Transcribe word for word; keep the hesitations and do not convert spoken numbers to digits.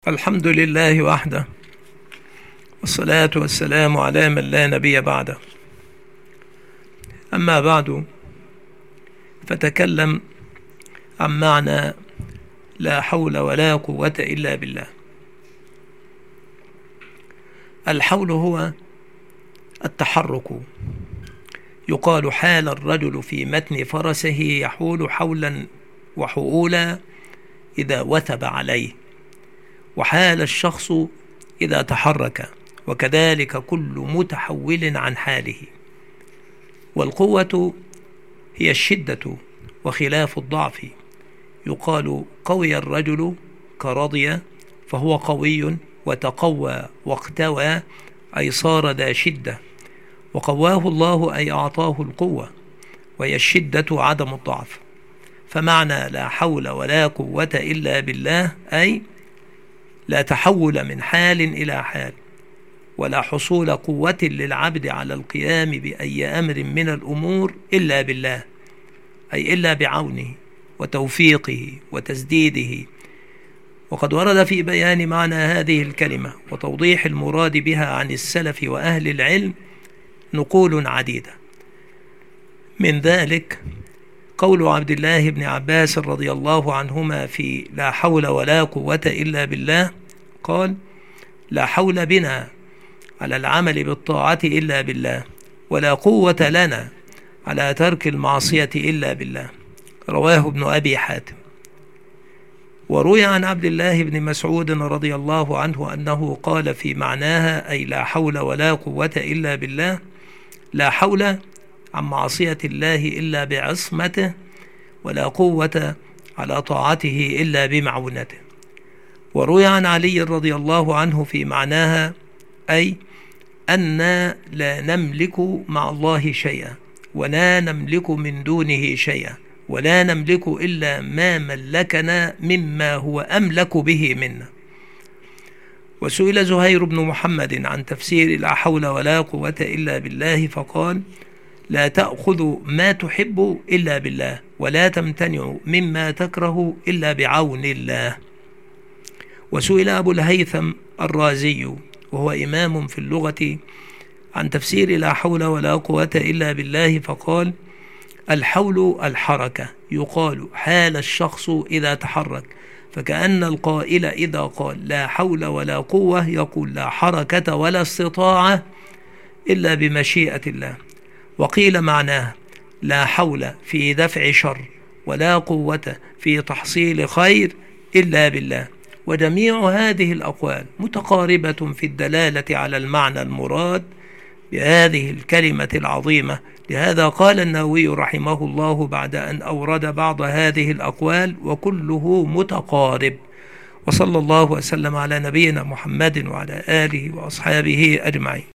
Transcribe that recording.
الحمد لله وحده، والصلاة والسلام على من لا نبي بعده. أما بعد، فتكلم عن معنى لا حول ولا قوة إلا بالله. الحول هو التحرك، يقال حال الرجل في متن فرسه يحول حولا وحؤولا إذا وثب عليه، وحال الشخص إذا تحرك، وكذلك كل متحول عن حاله. والقوة هي الشدة وخلاف الضعف. يقال قوي الرجل كرضي، فهو قوي، وتقوى واقتوى أي صار ذا شدة، وقواه الله أي أعطاه القوة، وهي الشدة عدم الضعف. فمعنى لا حول ولا قوة إلا بالله أي لا تحول من حال إلى حال، ولا حصول قوة للعبد على القيام بأي أمر من الأمور إلا بالله، أي إلا بعونه وتوفيقه وتسديده. وقد ورد في بيان معنى هذه الكلمة وتوضيح المراد بها عن السلف وأهل العلم نقول عديدة. من ذلك قول عبد الله بن عباس رضي الله عنهما في لا حول ولا قوة إلا بالله، قال: لا حول بنا على العمل بالطاعة إلا بالله، ولا قوة لنا على ترك المعصية إلا بالله. رواه ابن أبي حاتم. وروي عن عبد الله بن مسعود رضي الله عنه أنه قال في معناها أي لا حول ولا قوة إلا بالله: لا حول عن معصية الله إلا بعصمته، ولا قوة على طاعته إلا بمعونته. وروي عن علي رضي الله عنه في معناها أي أننا لا نملك مع الله شيئا، ولا نملك من دونه شيئا، ولا نملك إلا ما ملكنا مما هو أملك به منا. وسئل زهير بن محمد عن تفسير لا حول ولا قوة إلا بالله فقال: لا تأخذ ما تحب إلا بالله، ولا تمتنع مما تكره إلا بعون الله. وسئل أبو الهيثم الرازي وهو إمام في اللغة عن تفسير لا حول ولا قوة إلا بالله فقال: الحول الحركة، يقال حال الشخص إذا تحرك، فكأن القائل إذا قال لا حول ولا قوة يقول لا حركة ولا استطاعة إلا بمشيئة الله. وقيل معناه لا حول في دفع شر، ولا قوة في تحصيل خير إلا بالله. وجميع هذه الأقوال متقاربة في الدلالة على المعنى المراد بهذه الكلمة العظيمة. لهذا قال النووي رحمه الله بعد أن أورد بعض هذه الأقوال: وكله متقارب. وصلى الله وسلم على نبينا محمد وعلى آله وأصحابه أجمعين.